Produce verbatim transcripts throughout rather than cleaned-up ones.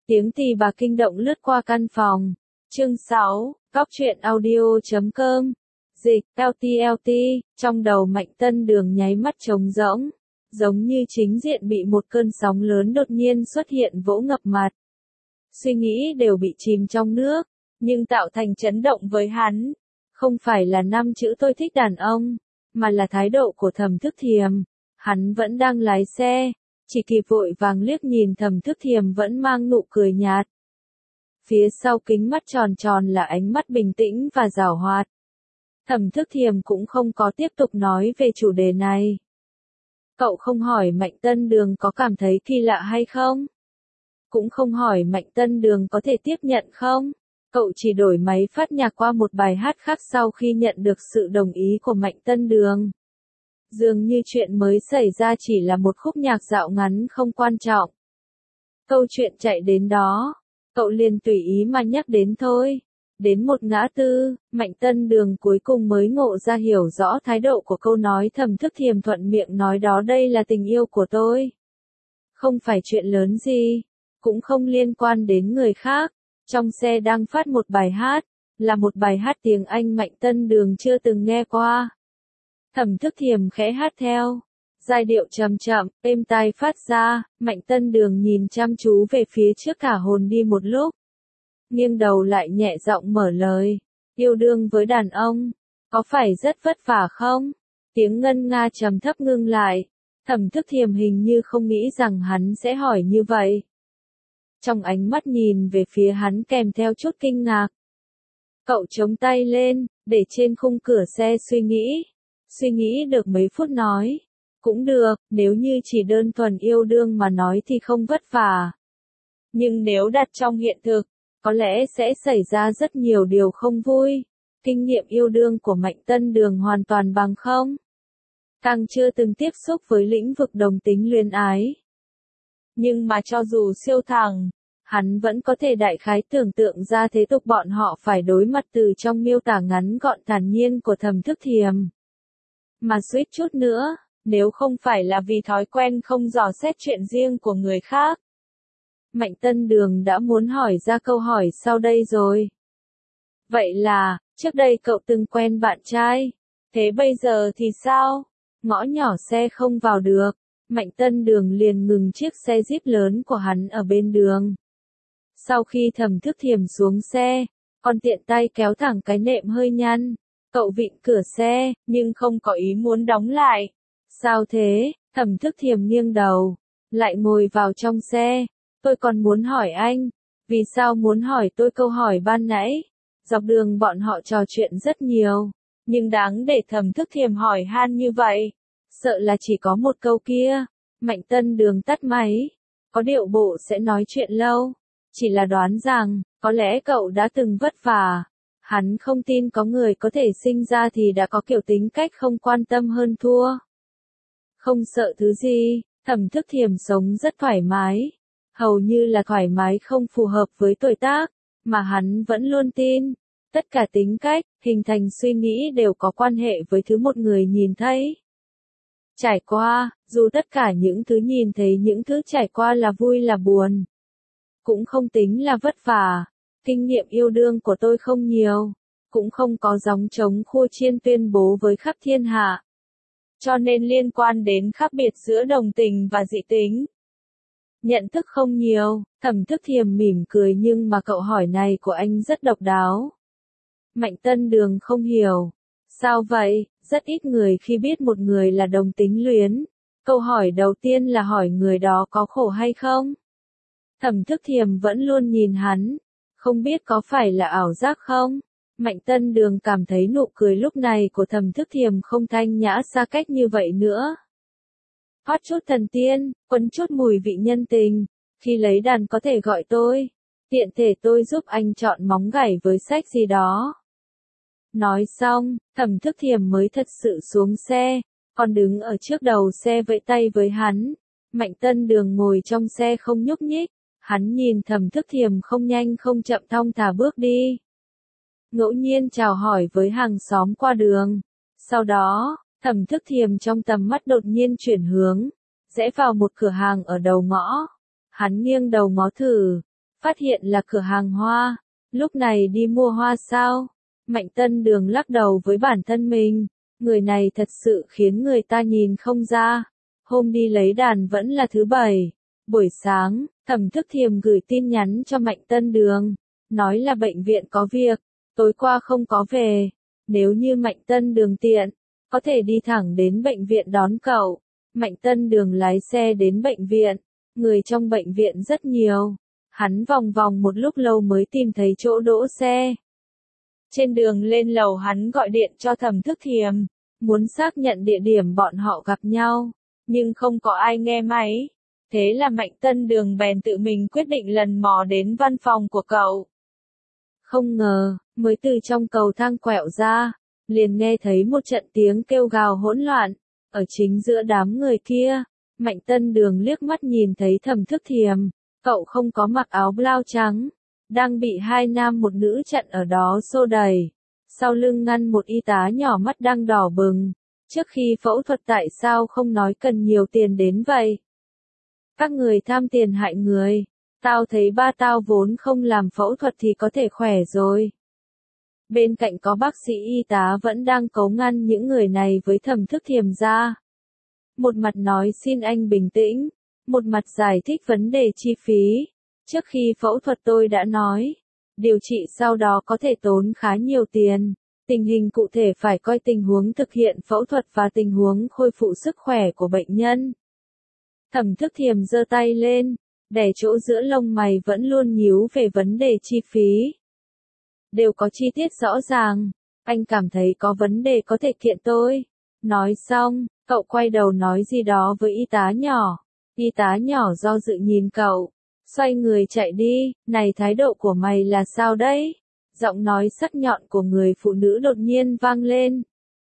Tiếng tì bà kinh động lướt qua căn phòng. Chương sáu, Cóc truyện audio chấm com. Dịch, lờ tê lờ tê, trong đầu Mạnh Tân Đường nháy mắt trống rỗng, giống như chính diện bị một cơn sóng lớn đột nhiên xuất hiện vỗ ngập mặt. Suy nghĩ đều bị chìm trong nước, nhưng tạo thành chấn động với hắn. Không phải là năm chữ tôi thích đàn ông, mà là thái độ của Thẩm Thức Thiềm. Hắn vẫn đang lái xe, chỉ kịp vội vàng liếc nhìn Thẩm Thức Thiềm vẫn mang nụ cười nhạt. Phía sau kính mắt tròn tròn là ánh mắt bình tĩnh và giảo hoạt. Thẩm Thức Thiềm cũng không có tiếp tục nói về chủ đề này. Cậu không hỏi Mạnh Tân Đường có cảm thấy kỳ lạ hay không? Cũng không hỏi Mạnh Tân Đường có thể tiếp nhận không? Cậu chỉ đổi máy phát nhạc qua một bài hát khác sau khi nhận được sự đồng ý của Mạnh Tân Đường. Dường như chuyện mới xảy ra chỉ là một khúc nhạc dạo ngắn không quan trọng. Câu chuyện chạy đến đó, cậu liền tùy ý mà nhắc đến thôi. Đến một ngã tư, Mạnh Tân Đường cuối cùng mới ngộ ra hiểu rõ thái độ của câu nói Thẩm Thức Thiềm thuận miệng nói đó, đây là tình yêu của tôi. Không phải chuyện lớn gì, cũng không liên quan đến người khác. Trong xe đang phát một bài hát, là một bài hát tiếng Anh Mạnh Tân Đường chưa từng nghe qua. Thẩm Thức Thiềm khẽ hát theo, giai điệu chậm chậm, êm tai phát ra. Mạnh Tân Đường nhìn chăm chú về phía trước cả hồn đi một lúc. Nghiêng đầu lại nhẹ giọng mở lời, yêu đương với đàn ông, có phải rất vất vả không? Tiếng ngân nga trầm thấp ngưng lại, Thẩm Thức Thiềm hình như không nghĩ rằng hắn sẽ hỏi như vậy. Trong ánh mắt nhìn về phía hắn kèm theo chút kinh ngạc. Cậu chống tay lên, để trên khung cửa xe suy nghĩ. Suy nghĩ được mấy phút nói, cũng được, nếu như chỉ đơn thuần yêu đương mà nói thì không vất vả. Nhưng nếu đặt trong hiện thực, có lẽ sẽ xảy ra rất nhiều điều không vui. Kinh nghiệm yêu đương của Mạnh Tân Đường hoàn toàn bằng không. Càng chưa từng tiếp xúc với lĩnh vực đồng tính luyến ái. Nhưng mà cho dù siêu thẳng, hắn vẫn có thể đại khái tưởng tượng ra thế tục bọn họ phải đối mặt từ trong miêu tả ngắn gọn thản nhiên của Thẩm Thức Thiềm. Mà suýt chút nữa, nếu không phải là vì thói quen không dò xét chuyện riêng của người khác, Mạnh Tân Đường đã muốn hỏi ra câu hỏi sau đây rồi. Vậy là, trước đây cậu từng quen bạn trai, thế bây giờ thì sao? Ngõ nhỏ xe không vào được, Mạnh Tân Đường liền ngừng chiếc xe Jeep lớn của hắn ở bên đường. Sau khi Thẩm Thức Thiềm xuống xe, còn tiện tay kéo thẳng cái nệm hơi nhăn. Cậu vịn cửa xe, nhưng không có ý muốn đóng lại. Sao thế? Thẩm Thức Thiềm nghiêng đầu, lại ngồi vào trong xe. Tôi còn muốn hỏi anh, vì sao muốn hỏi tôi câu hỏi ban nãy? Dọc đường bọn họ trò chuyện rất nhiều, nhưng đáng để Thẩm Thức Thiềm hỏi han như vậy. Sợ là chỉ có một câu kia. Mạnh Tân Đường tắt máy, có điệu bộ sẽ nói chuyện lâu. Chỉ là đoán rằng, có lẽ cậu đã từng vất vả. Hắn không tin có người có thể sinh ra thì đã có kiểu tính cách không quan tâm hơn thua. Không sợ thứ gì, Thẩm Thức Thiềm sống rất thoải mái. Hầu như là thoải mái không phù hợp với tuổi tác, mà hắn vẫn luôn tin. Tất cả tính cách, hình thành suy nghĩ đều có quan hệ với thứ một người nhìn thấy. Trải qua, dù tất cả những thứ nhìn thấy những thứ trải qua là vui là buồn, cũng không tính là vất vả. Kinh nghiệm yêu đương của tôi không nhiều, cũng không có gióng trống khua chiên tuyên bố với khắp thiên hạ. Cho nên liên quan đến khác biệt giữa đồng tình và dị tính, nhận thức không nhiều. Thẩm Thức Thiềm mỉm cười, nhưng mà cậu hỏi này của anh rất độc đáo. Mạnh Tân Đường không hiểu. Sao vậy? Rất ít người khi biết một người là đồng tính luyến. Câu hỏi đầu tiên là hỏi người đó có khổ hay không? Thẩm Thức Thiềm vẫn luôn nhìn hắn. Không biết có phải là ảo giác không? Mạnh Tân Đường cảm thấy nụ cười lúc này của Thẩm Thức Thiềm không thanh nhã xa cách như vậy nữa. Hót chút thần tiên, quấn chút mùi vị nhân tình. Khi lấy đàn có thể gọi tôi. Tiện thể tôi giúp anh chọn móng gảy với sách gì đó. Nói xong, Thẩm Thức Thiềm mới thật sự xuống xe, còn đứng ở trước đầu xe vẫy tay với hắn. Mạnh Tân Đường ngồi trong xe không nhúc nhích. Hắn nhìn Thẩm Thức Thiềm không nhanh không chậm thong thả bước đi. Ngẫu nhiên chào hỏi với hàng xóm qua đường. Sau đó, Thẩm Thức Thiềm trong tầm mắt đột nhiên chuyển hướng, rẽ vào một cửa hàng ở đầu ngõ. Hắn nghiêng đầu ngó thử, phát hiện là cửa hàng hoa. Lúc này đi mua hoa sao? Mạnh Tân Đường lắc đầu với bản thân mình, người này thật sự khiến người ta nhìn không ra. Hôm đi lấy đàn vẫn là thứ bảy. Buổi sáng, Thẩm Thức Thiềm gửi tin nhắn cho Mạnh Tân Đường, nói là bệnh viện có việc, tối qua không có về. Nếu như Mạnh Tân Đường tiện, có thể đi thẳng đến bệnh viện đón cậu. Mạnh Tân Đường lái xe đến bệnh viện, người trong bệnh viện rất nhiều. Hắn vòng vòng một lúc lâu mới tìm thấy chỗ đỗ xe. Trên đường lên lầu hắn gọi điện cho Thẩm Thức Thiềm, muốn xác nhận địa điểm bọn họ gặp nhau, nhưng không có ai nghe máy. Thế là Mạnh Tân Đường bèn tự mình quyết định lần mò đến văn phòng của cậu. Không ngờ, mới từ trong cầu thang quẹo ra, liền nghe thấy một trận tiếng kêu gào hỗn loạn. Ở chính giữa đám người kia, Mạnh Tân Đường liếc mắt nhìn thấy Thẩm Thức Thiềm, cậu không có mặc áo blau trắng, đang bị hai nam một nữ chặn ở đó xô đẩy. Sau lưng ngăn một y tá nhỏ mắt đang đỏ bừng. Trước khi phẫu thuật tại sao không nói cần nhiều tiền đến vậy? Các người tham tiền hại người. Tao thấy ba tao vốn không làm phẫu thuật thì có thể khỏe rồi. Bên cạnh có bác sĩ y tá vẫn đang cấu ngăn những người này với Thẩm Thức Thiềm ra. Một mặt nói xin anh bình tĩnh, một mặt giải thích vấn đề chi phí. Trước khi phẫu thuật tôi đã nói, điều trị sau đó có thể tốn khá nhiều tiền. Tình hình cụ thể phải coi tình huống thực hiện phẫu thuật và tình huống khôi phục sức khỏe của bệnh nhân. Thẩm Thức Thiềm giơ tay lên, đè chỗ giữa lông mày vẫn luôn nhíu về vấn đề chi phí. Đều có chi tiết rõ ràng, anh cảm thấy có vấn đề có thể kiện tôi. Nói xong, cậu quay đầu nói gì đó với y tá nhỏ. Y tá nhỏ do dự nhìn cậu, xoay người chạy đi. Này, thái độ của mày là sao đấy? Giọng nói sắc nhọn của người phụ nữ đột nhiên vang lên.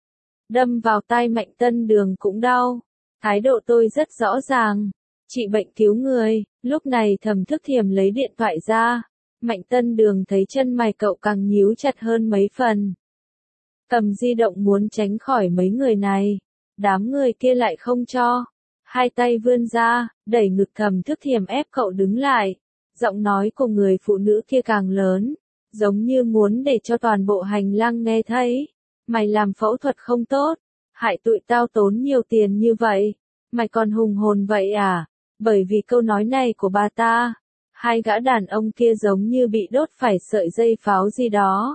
Đâm vào tai Mạnh Tân Đường cũng đau. Thái độ tôi rất rõ ràng. Trị bệnh cứu người. Lúc này Thẩm Thức Thiềm lấy điện thoại ra. Mạnh Tân Đường thấy chân mày cậu càng nhíu chặt hơn mấy phần. Cầm di động muốn tránh khỏi mấy người này. Đám người kia lại không cho. Hai tay vươn ra, đẩy ngực Thẩm Thức Thiềm ép cậu đứng lại. Giọng nói của người phụ nữ kia càng lớn, giống như muốn để cho toàn bộ hành lang nghe thấy. Mày làm phẫu thuật không tốt, hại tụi tao tốn nhiều tiền như vậy. Mày còn hùng hồn vậy à? Bởi vì câu nói này của bà ta, hai gã đàn ông kia giống như bị đốt phải sợi dây pháo gì đó.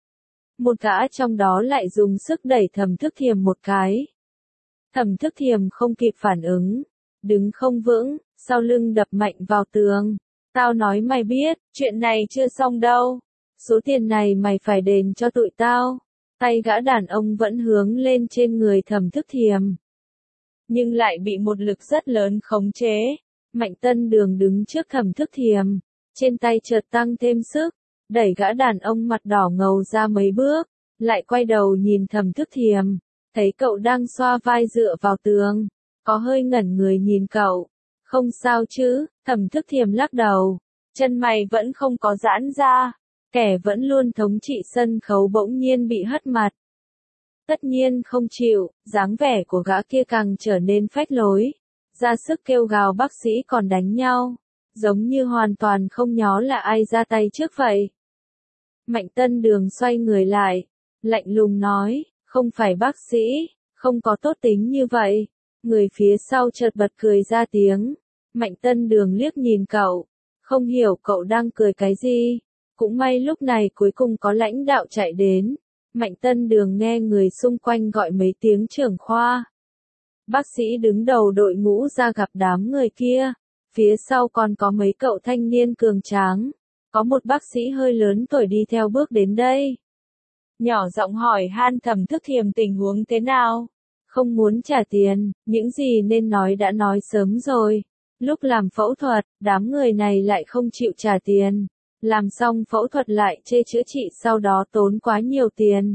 Một gã trong đó lại dùng sức đẩy Thẩm Thức Thiềm một cái. Thẩm Thức Thiềm không kịp phản ứng, đứng không vững, sau lưng đập mạnh vào tường. Tao nói mày biết, chuyện này chưa xong đâu. Số tiền này mày phải đền cho tụi tao. Tay gã đàn ông vẫn hướng lên trên người Thẩm Thức Thiềm, nhưng lại bị một lực rất lớn khống chế. Mạnh Tân Đường đứng trước Thẩm Thức Thiềm, trên tay chợt tăng thêm sức, đẩy gã đàn ông mặt đỏ ngầu ra mấy bước, lại quay đầu nhìn Thẩm Thức Thiềm, thấy cậu đang xoa vai dựa vào tường, có hơi ngẩn người nhìn cậu. Không sao chứ? Thẩm Thức Thiềm lắc đầu, chân mày vẫn không có giãn ra, kẻ vẫn luôn thống trị sân khấu bỗng nhiên bị hất mặt. Tất nhiên không chịu, dáng vẻ của gã kia càng trở nên phách lối, ra sức kêu gào bác sĩ còn đánh nhau, giống như hoàn toàn không nhó là ai ra tay trước vậy. Mạnh Tân Đường xoay người lại, lạnh lùng nói, không phải bác sĩ, không có tốt tính như vậy. Người phía sau chợt bật cười ra tiếng. Mạnh Tân Đường liếc nhìn cậu, không hiểu cậu đang cười cái gì. Cũng may lúc này cuối cùng có lãnh đạo chạy đến. Mạnh Tân Đường nghe người xung quanh gọi mấy tiếng trưởng khoa. Bác sĩ đứng đầu đội ngũ ra gặp đám người kia. Phía sau còn có mấy cậu thanh niên cường tráng. Có một bác sĩ hơi lớn tuổi đi theo bước đến đây. Nhỏ giọng hỏi han Thẩm Thức Thiềm tình huống thế nào. Không muốn trả tiền, những gì nên nói đã nói sớm rồi. Lúc làm phẫu thuật, đám người này lại không chịu trả tiền. Làm xong phẫu thuật lại chê chữa trị sau đó tốn quá nhiều tiền.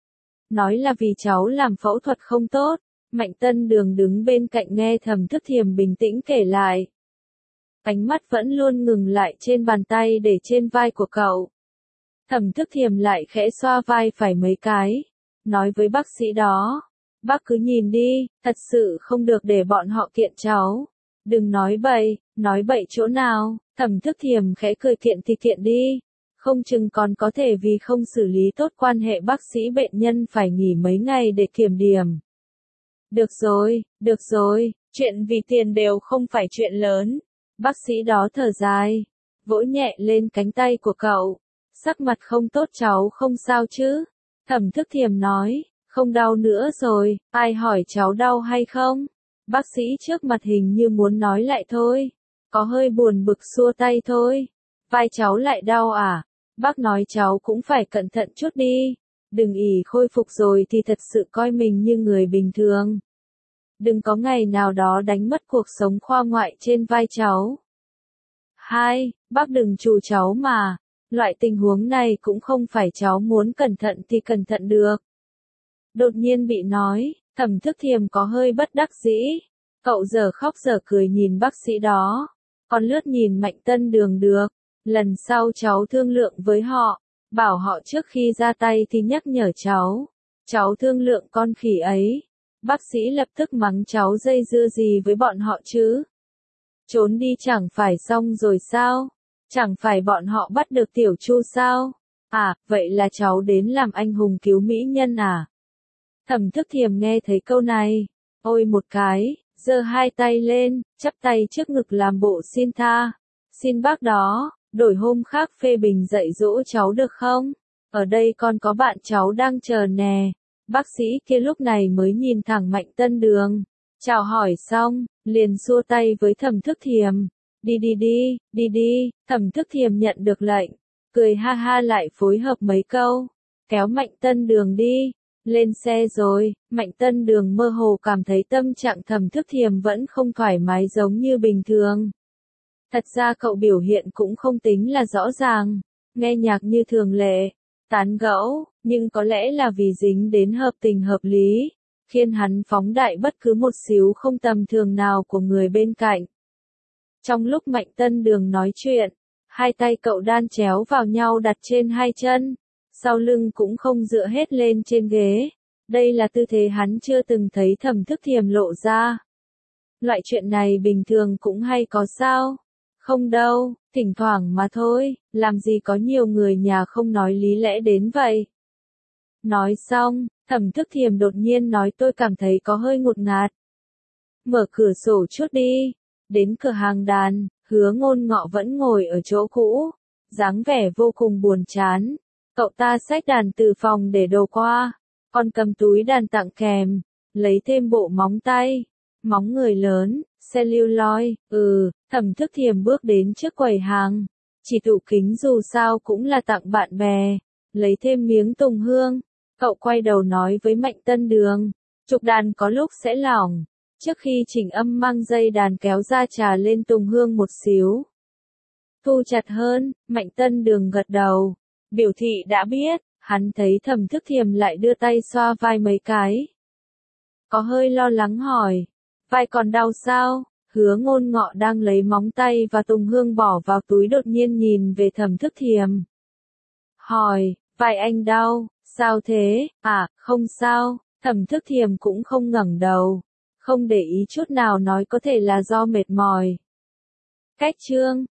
Nói là vì cháu làm phẫu thuật không tốt. Mạnh Tân Đường đứng bên cạnh nghe Thẩm Thức Thiềm bình tĩnh kể lại. Ánh mắt vẫn luôn ngừng lại trên bàn tay để trên vai của cậu. Thẩm Thức Thiềm lại khẽ xoa vai phải mấy cái, nói với bác sĩ đó. Bác cứ nhìn đi, thật sự không được để bọn họ kiện cháu. Đừng nói bậy, nói bậy chỗ nào, Thẩm Thức Thiềm khẽ cười kiện thì kiện đi. Không chừng còn có thể vì không xử lý tốt quan hệ bác sĩ bệnh nhân phải nghỉ mấy ngày để kiểm điểm. Được rồi, được rồi, chuyện vì tiền đều không phải chuyện lớn. Bác sĩ đó thở dài, vỗ nhẹ lên cánh tay của cậu. Sắc mặt không tốt cháu không sao chứ? Thẩm Thức Thiềm nói, không đau nữa rồi, ai hỏi cháu đau hay không? Bác sĩ trước mặt hình như muốn nói lại thôi. Có hơi buồn bực xua tay thôi. Vai cháu lại đau à? Bác nói cháu cũng phải cẩn thận chút đi. Đừng ỷ khôi phục rồi thì thật sự coi mình như người bình thường. Đừng có ngày nào đó đánh mất cuộc sống khoa ngoại trên vai cháu. Hai, bác đừng trù cháu mà. Loại tình huống này cũng không phải cháu muốn cẩn thận thì cẩn thận được. Đột nhiên bị nói, Thẩm Thức Thiềm có hơi bất đắc dĩ. Cậu giờ khóc giờ cười nhìn bác sĩ đó. Còn lướt nhìn Mạnh Tân Đường được. Lần sau cháu thương lượng với họ. Bảo họ trước khi ra tay thì nhắc nhở cháu. Cháu thương lượng con khỉ ấy. Bác sĩ lập tức mắng cháu dây dưa gì với bọn họ chứ. Trốn đi chẳng phải xong rồi sao? Chẳng phải bọn họ bắt được Tiểu Chu sao? À, vậy là cháu đến làm anh hùng cứu mỹ nhân à? Thẩm Thức Thiềm nghe thấy câu này. Ôi một cái, giơ hai tay lên, chắp tay trước ngực làm bộ xin tha. Xin bác đó, đổi hôm khác phê bình dạy dỗ cháu được không? Ở đây còn có bạn cháu đang chờ nè. Bác sĩ kia lúc này mới nhìn thẳng Mạnh Tân Đường. Chào hỏi xong, liền xua tay với Thẩm Thức Thiềm. Đi đi đi, đi đi, Thẩm Thức Thiềm nhận được lệnh. Cười ha ha lại phối hợp mấy câu. Kéo Mạnh Tân Đường đi. Lên xe rồi, Mạnh Tân Đường mơ hồ cảm thấy tâm trạng Thẩm Thức Thiềm vẫn không thoải mái giống như bình thường. Thật ra cậu biểu hiện cũng không tính là rõ ràng. Nghe nhạc như thường lệ. Tán gẫu, nhưng có lẽ là vì dính đến hợp tình hợp lý, khiến hắn phóng đại bất cứ một xíu không tầm thường nào của người bên cạnh. Trong lúc Mạnh Tân Đường nói chuyện, hai tay cậu đan chéo vào nhau đặt trên hai chân, sau lưng cũng không dựa hết lên trên ghế. Đây là tư thế hắn chưa từng thấy Thẩm Thức Thiềm lộ ra. Loại chuyện này bình thường cũng hay có sao? Không đâu, thỉnh thoảng mà thôi, làm gì có nhiều người nhà không nói lý lẽ đến vậy. Nói xong, Thẩm Thức Thiềm đột nhiên nói tôi cảm thấy có hơi ngột ngạt. Mở cửa sổ chút đi. Đến cửa hàng đàn, Hứa Ngôn Ngọ vẫn ngồi ở chỗ cũ, dáng vẻ vô cùng buồn chán. Cậu ta xách đàn từ phòng để đồ qua, còn cầm túi đàn tặng kèm, lấy thêm bộ móng tay, móng người lớn, celluloid, ừ, Thẩm Thức Thiềm bước đến trước quầy hàng, chỉ tủ kính dù sao cũng là tặng bạn bè, lấy thêm miếng tùng hương, cậu quay đầu nói với Mạnh Tân Đường, trục đàn có lúc sẽ lỏng, trước khi chỉnh âm mang dây đàn kéo ra trà lên tùng hương một xíu. Thu chặt hơn, Mạnh Tân Đường gật đầu, biểu thị đã biết, hắn thấy Thẩm Thức Thiềm lại đưa tay xoa vai mấy cái. Có hơi lo lắng hỏi, vai còn đau sao? Hứa Ngôn Ngọ đang lấy móng tay và tùng hương bỏ vào túi đột nhiên nhìn về Thẩm Thức Thiềm. Hỏi, vai anh đau, sao thế? À, không sao, Thẩm Thức Thiềm cũng không ngẩng đầu, không để ý chút nào nói có thể là do mệt mỏi. Cách chương